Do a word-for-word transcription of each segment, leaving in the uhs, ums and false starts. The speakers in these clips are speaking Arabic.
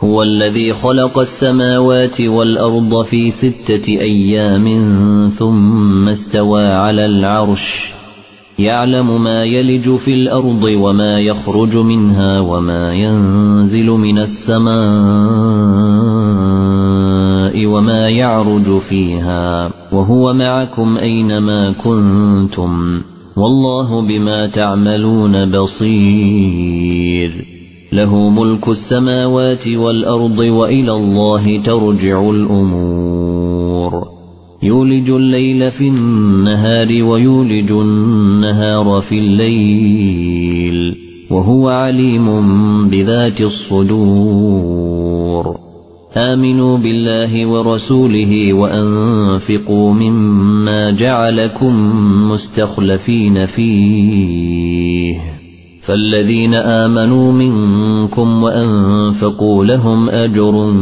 هو الذي خلق السماوات والأرض في ستة أيام ثم استوى على العرش يعلم ما يلج في الأرض وما يخرج منها وما ينزل من السماء وما يعرج فيها وهو معكم أينما كنتم والله بما تعملون بصير له ملك السماوات والأرض وإلى الله ترجع الأمور يولج الليل في النهار ويولج النهار في الليل وهو عليم بذات الصدور آمنوا بالله ورسوله وأنفقوا مما جعلكم مستخلفين فيه فالذين آمنوا منكم وأنفقوا لهم أجر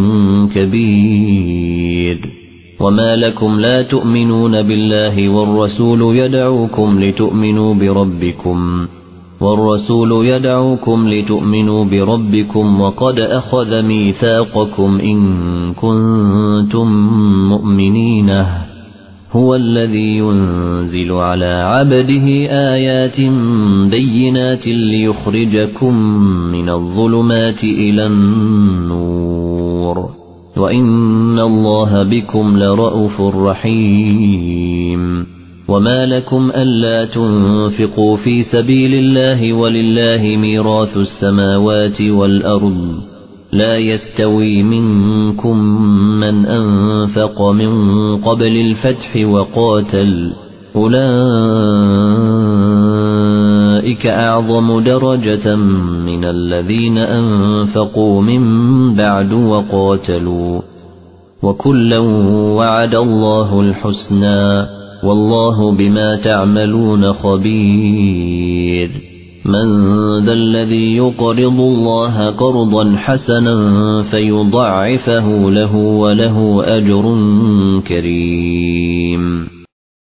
كبير وما لكم لا تؤمنون بالله والرسول يدعوكم لتؤمنوا بربكم والرسول يدعوكم لتؤمنوا بربكم وقد أخذ ميثاقكم إن كنتم مؤمنين هو الذي ينزل على عبده آيات بينات ليخرجكم من الظلمات إلى النور وإن الله بكم لرءوف رحيم وما لكم ألا تنفقوا في سبيل الله ولله ميراث السماوات والأرض لا يستوي منكم من أنفق من قبل الفتح وقاتل أولئك أعظم درجة من الذين أنفقوا من بعد وقاتلوا وكلا وعد الله الحسنى والله بما تعملون خبير من ذا الذي يقرض الله قرضا حسنا فيضاعفه له وله أجر كريم